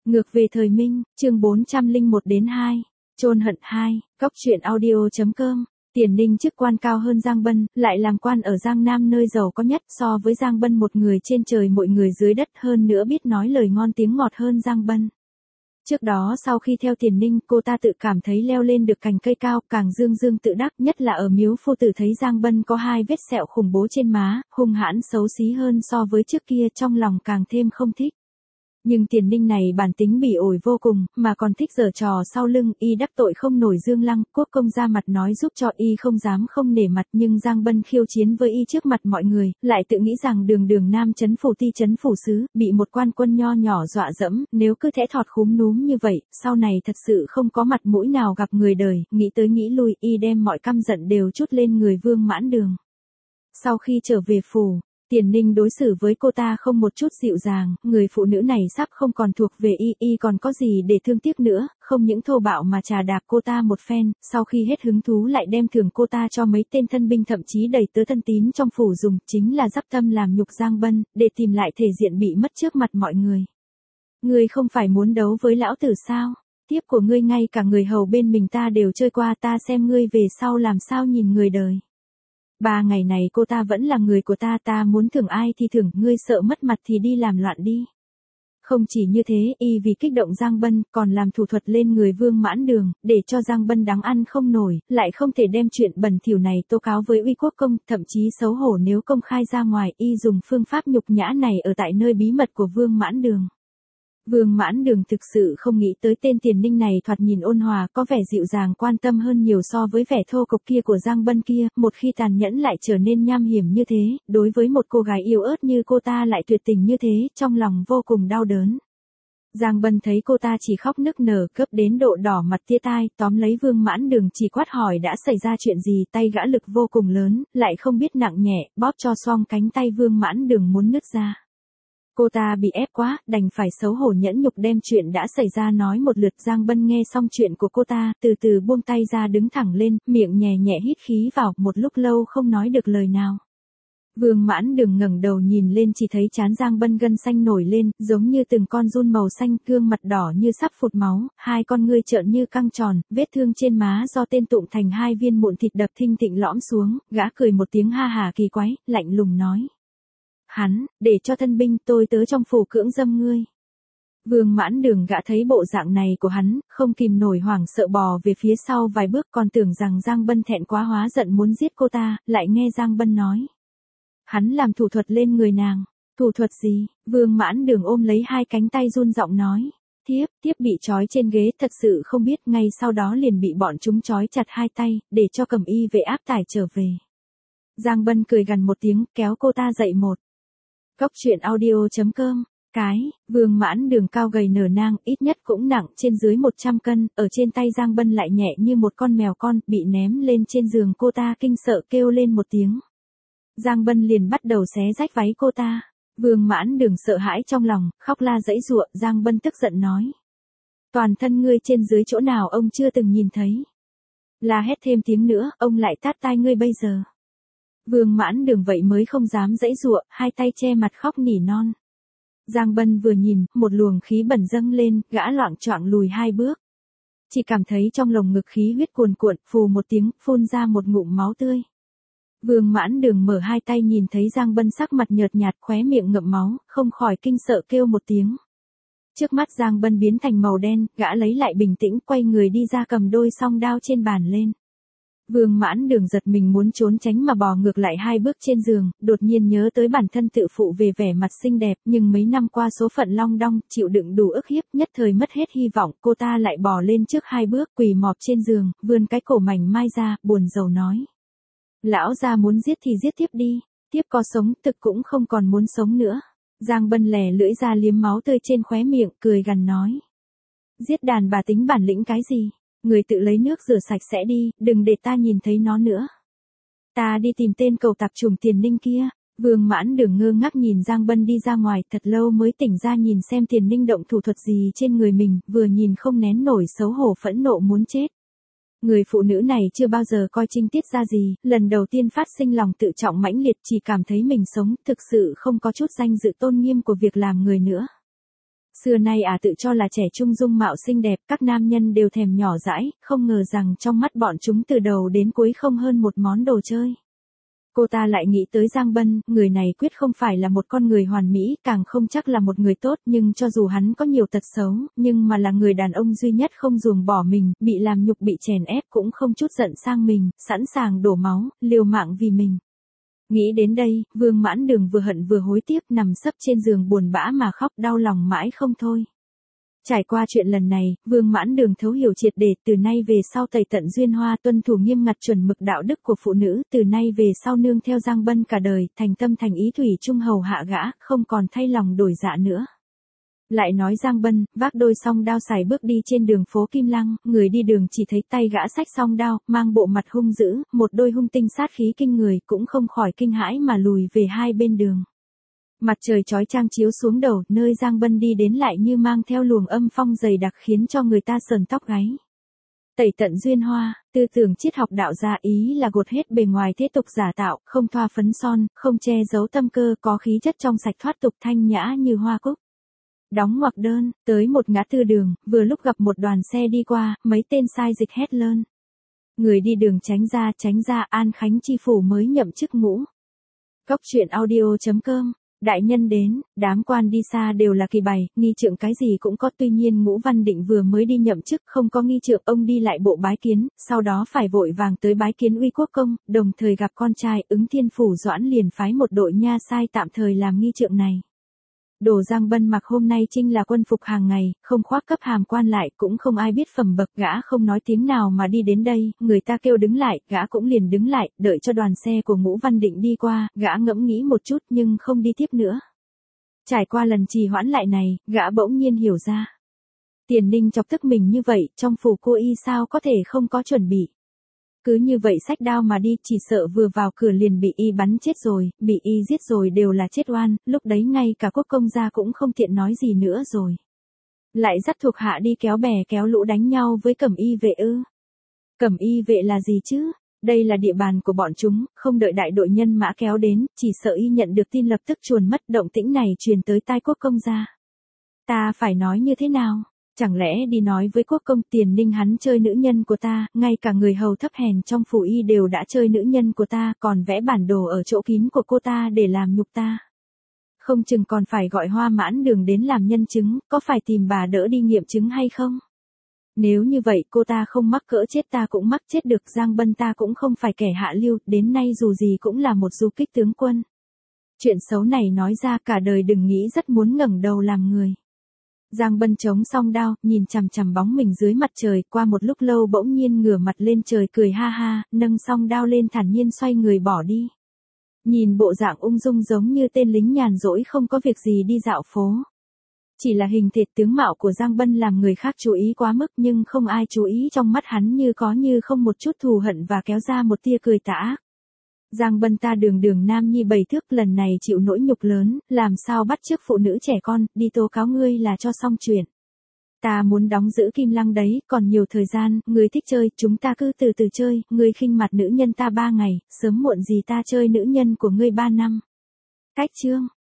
Ngược về thời Minh, chương 401-2, chôn hận 2, Cóc truyện audio.com. Tiền Ninh chức quan cao hơn Giang Bân, lại làm quan ở Giang Nam nơi giàu có nhất, so với Giang Bân một người trên trời mọi người dưới đất, hơn nữa biết nói lời ngon tiếng ngọt hơn Giang Bân. Trước đó sau khi theo Tiền Ninh, cô ta tự cảm thấy leo lên được cành cây cao, càng dương dương tự đắc, nhất là ở Miếu Phu Tử thấy Giang Bân có 2 vết sẹo khủng bố trên má, hung hãn xấu xí hơn so với trước kia, trong lòng càng thêm không thích. Nhưng Tiền Ninh này bản tính bỉ ổi vô cùng, mà còn thích giở trò sau lưng, y đắc tội không nổi Dương Lăng, Quốc công ra mặt nói giúp cho y không dám không nể mặt, nhưng Giang Bân khiêu chiến với y trước mặt mọi người, lại tự nghĩ rằng đường Nam trấn phủ ti trấn phủ sứ, bị một quan quân nho nhỏ dọa dẫm, nếu cứ thẽ thọt khúm núm như vậy, sau này thật sự không có mặt mũi nào gặp người đời, nghĩ tới nghĩ lui, y đem mọi căm giận đều trút lên người Vương Mãn Đường. Sau khi trở về phủ, Tiền Ninh đối xử với cô ta không một chút dịu dàng, người phụ nữ này sắp không còn thuộc về y còn có gì để thương tiếc nữa, không những thô bạo mà trà đạp cô ta một phen, sau khi hết hứng thú lại đem thưởng cô ta cho mấy tên thân binh, thậm chí đẩy tớ thân tín trong phủ dùng, chính là dắp tâm làm nhục Giang Bân, để tìm lại thể diện bị mất trước mặt mọi người. Ngươi không phải muốn đấu với lão tử sao? Tiếp của ngươi ngay cả người hầu bên mình ta đều chơi qua, ta xem ngươi về sau làm sao nhìn người đời. 3 ngày này cô ta vẫn là người của ta, ta muốn thưởng ai thì thưởng, ngươi sợ mất mặt thì đi làm loạn đi. Không chỉ như thế, y vì kích động Giang Bân, còn làm thủ thuật lên người Vương Mãn Đường, để cho Giang Bân đáng ăn không nổi, lại không thể đem chuyện bẩn thỉu này tố cáo với Uy Quốc công, thậm chí xấu hổ nếu công khai ra ngoài, y dùng phương pháp nhục nhã này ở tại nơi bí mật của Vương Mãn Đường. Vương Mãn Đường thực sự không nghĩ tới tên Tiền Ninh này thoạt nhìn ôn hòa, có vẻ dịu dàng quan tâm hơn nhiều so với vẻ thô cộc kia của Giang Bân kia, một khi tàn nhẫn lại trở nên nham hiểm như thế, đối với một cô gái yếu ớt như cô ta lại tuyệt tình như thế, trong lòng vô cùng đau đớn. Giang Bân thấy cô ta chỉ khóc nức nở, cấp đến độ đỏ mặt tia tai, tóm lấy Vương Mãn Đường chỉ quát hỏi đã xảy ra chuyện gì, tay gã lực vô cùng lớn, lại không biết nặng nhẹ, bóp cho xoong cánh tay Vương Mãn Đường muốn nứt ra. Cô ta bị ép quá, đành phải xấu hổ nhẫn nhục đem chuyện đã xảy ra nói một lượt. Giang Bân nghe xong chuyện của cô ta, từ từ buông tay ra đứng thẳng lên, miệng nhẹ nhẹ hít khí vào, một lúc lâu không nói được lời nào. Vương Mãn Đường ngẩng đầu nhìn lên chỉ thấy trán Giang Bân gân xanh nổi lên, giống như từng con giun màu xanh, gương mặt đỏ như sắp phụt máu, 2 con ngươi trợn như căng tròn, vết thương trên má do tên tụng thành 2 viên mụn thịt đập thình thịch lõm xuống, gã cười một tiếng ha hà kỳ quái, lạnh lùng nói. Hắn, để cho thân binh tôi tớ trong phủ cưỡng dâm ngươi. Vương Mãn Đường gã thấy bộ dạng này của hắn, không kìm nổi hoảng sợ bò về phía sau vài bước, còn tưởng rằng Giang Bân thẹn quá hóa giận muốn giết cô ta, lại nghe Giang Bân nói. Hắn làm thủ thuật lên người nàng. Thủ thuật gì? Vương Mãn Đường ôm lấy 2 cánh tay run giọng nói. Tiếp bị trói trên ghế, thật sự không biết, ngay sau đó liền bị bọn chúng trói chặt 2 tay, để cho cầm y về áp tải trở về. Giang Bân cười gằn một tiếng, kéo cô ta dậy một. Cóc truyện audio.com. Vương Mãn Đường cao gầy nở nang, ít nhất cũng nặng trên dưới 100 cân, ở trên tay Giang Bân lại nhẹ như một con mèo con, bị ném lên trên giường cô ta kinh sợ kêu lên một tiếng. Giang Bân liền bắt đầu xé rách váy cô ta. Vương Mãn Đường sợ hãi trong lòng, khóc la giãy giụa. Giang Bân tức giận nói. Toàn thân ngươi trên dưới chỗ nào ông chưa từng nhìn thấy. La hét thêm tiếng nữa, ông lại tát tai ngươi bây giờ. Vương Mãn Đường vậy mới không dám giãy giụa, 2 tay che mặt khóc nỉ non. Giang Bân vừa nhìn, một luồng khí bẩn dâng lên, gã loạng choạng lùi 2 bước. Chỉ cảm thấy trong lồng ngực khí huyết cuồn cuộn, phù một tiếng, phun ra một ngụm máu tươi. Vương Mãn Đường mở 2 tay nhìn thấy Giang Bân sắc mặt nhợt nhạt, khóe miệng ngậm máu, không khỏi kinh sợ kêu một tiếng. Trước mắt Giang Bân biến thành màu đen, gã lấy lại bình tĩnh, quay người đi ra cầm đôi song đao trên bàn lên. Vương Mãn Đường giật mình muốn trốn tránh mà bò ngược lại 2 bước trên giường, đột nhiên nhớ tới bản thân tự phụ về vẻ mặt xinh đẹp, nhưng mấy năm qua số phận long đong, chịu đựng đủ ức hiếp, nhất thời mất hết hy vọng, cô ta lại bò lên trước 2 bước, quỳ mọp trên giường, vươn cái cổ mảnh mai ra, buồn rầu nói. Lão gia muốn giết thì giết tiếp đi, tiếp có sống, thực cũng không còn muốn sống nữa. Giang Bân lè lưỡi ra liếm máu tươi trên khóe miệng, cười gằn nói. Giết đàn bà tính bản lĩnh cái gì? Người tự lấy nước rửa sạch sẽ đi, đừng để ta nhìn thấy nó nữa. Ta đi tìm tên cẩu tạp chủng Tiền Ninh kia. Vương Mãn Đường ngơ ngác nhìn Giang Bân đi ra ngoài, thật lâu mới tỉnh ra nhìn xem Tiền Ninh động thủ thuật gì trên người mình, vừa nhìn không nén nổi xấu hổ phẫn nộ muốn chết. Người phụ nữ này chưa bao giờ coi trinh tiết ra gì, lần đầu tiên phát sinh lòng tự trọng mãnh liệt, chỉ cảm thấy mình sống, thực sự không có chút danh dự tôn nghiêm của việc làm người nữa. Xưa nay tự cho là trẻ trung dung mạo xinh đẹp, các nam nhân đều thèm nhỏ dãi, không ngờ rằng trong mắt bọn chúng từ đầu đến cuối không hơn một món đồ chơi. Cô ta lại nghĩ tới Giang Bân, người này quyết không phải là một con người hoàn mỹ, càng không chắc là một người tốt, nhưng cho dù hắn có nhiều tật xấu, nhưng mà là người đàn ông duy nhất không ruồng bỏ mình, bị làm nhục bị chèn ép cũng không chút giận sang mình, sẵn sàng đổ máu, liều mạng vì mình. Nghĩ đến đây, Vương Mãn Đường vừa hận vừa hối tiếc, nằm sấp trên giường buồn bã mà khóc đau lòng mãi không thôi. Trải qua chuyện lần này, Vương Mãn Đường thấu hiểu triệt để, từ nay về sau tẩy tận duyên hoa, tuân thủ nghiêm ngặt chuẩn mực đạo đức của phụ nữ, từ nay về sau nương theo Giang Bân cả đời, thành tâm thành ý thủy chung hầu hạ gã, không còn thay lòng đổi dạ nữa. Lại nói Giang Bân, vác đôi song đao sải bước đi trên đường phố Kim Lăng, người đi đường chỉ thấy tay gã xách song đao, mang bộ mặt hung dữ, một đôi hung tinh sát khí kinh người, cũng không khỏi kinh hãi mà lùi về hai bên đường. Mặt trời chói chang chiếu xuống đầu, nơi Giang Bân đi đến lại như mang theo luồng âm phong dày đặc khiến cho người ta sờn tóc gáy. Tẩy tận duyên hoa, tư tưởng triết học đạo gia ý là gột hết bề ngoài thế tục giả tạo, không thoa phấn son, không che giấu tâm cơ, có khí chất trong sạch thoát tục thanh nhã như hoa cúc. Đóng ngoặc đơn, tới một ngã tư đường, vừa lúc gặp một đoàn xe đi qua, mấy tên sai dịch hét lớn. Người đi đường tránh ra, An Khánh chi phủ mới nhậm chức ngũ. Cốc truyện audio.com. Đại nhân đến, đám quan đi xa đều là kỳ bày, nghi trượng cái gì cũng có, tuy nhiên Ngũ Văn Định vừa mới đi nhậm chức không có nghi trượng, ông đi lại bộ bái kiến, sau đó phải vội vàng tới bái kiến Uy Quốc công, đồng thời gặp con trai Ứng Thiên Phủ Doãn liền phái một đội nha sai tạm thời làm nghi trượng này. Đồ Giang Bân mặc hôm nay trinh là quân phục hàng ngày, không khoác cấp hàm quan lại, cũng không ai biết phẩm bậc, gã không nói tiếng nào mà đi đến đây, người ta kêu đứng lại, gã cũng liền đứng lại, đợi cho đoàn xe của Ngũ Văn Định đi qua, gã ngẫm nghĩ một chút nhưng không đi tiếp nữa. Trải qua lần trì hoãn lại này, gã bỗng nhiên hiểu ra. Tiền Ninh chọc tức mình như vậy, trong phủ cô y sao có thể không có chuẩn bị. Cứ như vậy xách đao mà đi, chỉ sợ vừa vào cửa liền bị y bắn chết rồi, bị y giết rồi đều là chết oan, lúc đấy ngay cả Quốc công gia cũng không tiện nói gì nữa rồi. Lại dắt thuộc hạ đi kéo bè kéo lũ đánh nhau với Cẩm Y vệ ư? Cẩm Y vệ là gì chứ? Đây là địa bàn của bọn chúng, không đợi đại đội nhân mã kéo đến, chỉ sợ y nhận được tin lập tức chuồn mất, động tĩnh này truyền tới tai Quốc công gia. Ta phải nói như thế nào? Chẳng lẽ đi nói với Quốc công Tiền Ninh hắn chơi nữ nhân của ta, ngay cả người hầu thấp hèn trong phủ y đều đã chơi nữ nhân của ta, còn vẽ bản đồ ở chỗ kín của cô ta để làm nhục ta. Không chừng còn phải gọi Hoa Mãn Đường đến làm nhân chứng, có phải tìm bà đỡ đi nghiệm chứng hay không? Nếu như vậy cô ta không mắc cỡ chết ta cũng mắc chết được, Giang Bân ta cũng không phải kẻ hạ lưu, đến nay dù gì cũng là một du kích tướng quân. Chuyện xấu này nói ra cả đời đừng nghĩ rất muốn ngẩng đầu làm người. Giang Bân chống song đao, nhìn chằm chằm bóng mình dưới mặt trời, qua một lúc lâu bỗng nhiên ngửa mặt lên trời cười ha ha, nâng song đao lên thản nhiên xoay người bỏ đi. Nhìn bộ dạng ung dung giống như tên lính nhàn rỗi không có việc gì đi dạo phố. Chỉ là hình thể tướng mạo của Giang Bân làm người khác chú ý quá mức, nhưng không ai chú ý trong mắt hắn như có như không một chút thù hận và kéo ra một tia cười tà ác. Giang Bân ta đường đường nam nhi 7 thước, lần này chịu nỗi nhục lớn, làm sao bắt chước phụ nữ trẻ con, đi tố cáo ngươi là cho xong chuyện. Ta muốn đóng giữ Kim Lăng đấy, còn nhiều thời gian, ngươi thích chơi, chúng ta cứ từ từ chơi, ngươi khinh mặt nữ nhân ta 3 ngày, sớm muộn gì ta chơi nữ nhân của ngươi 3 năm. Cách chương.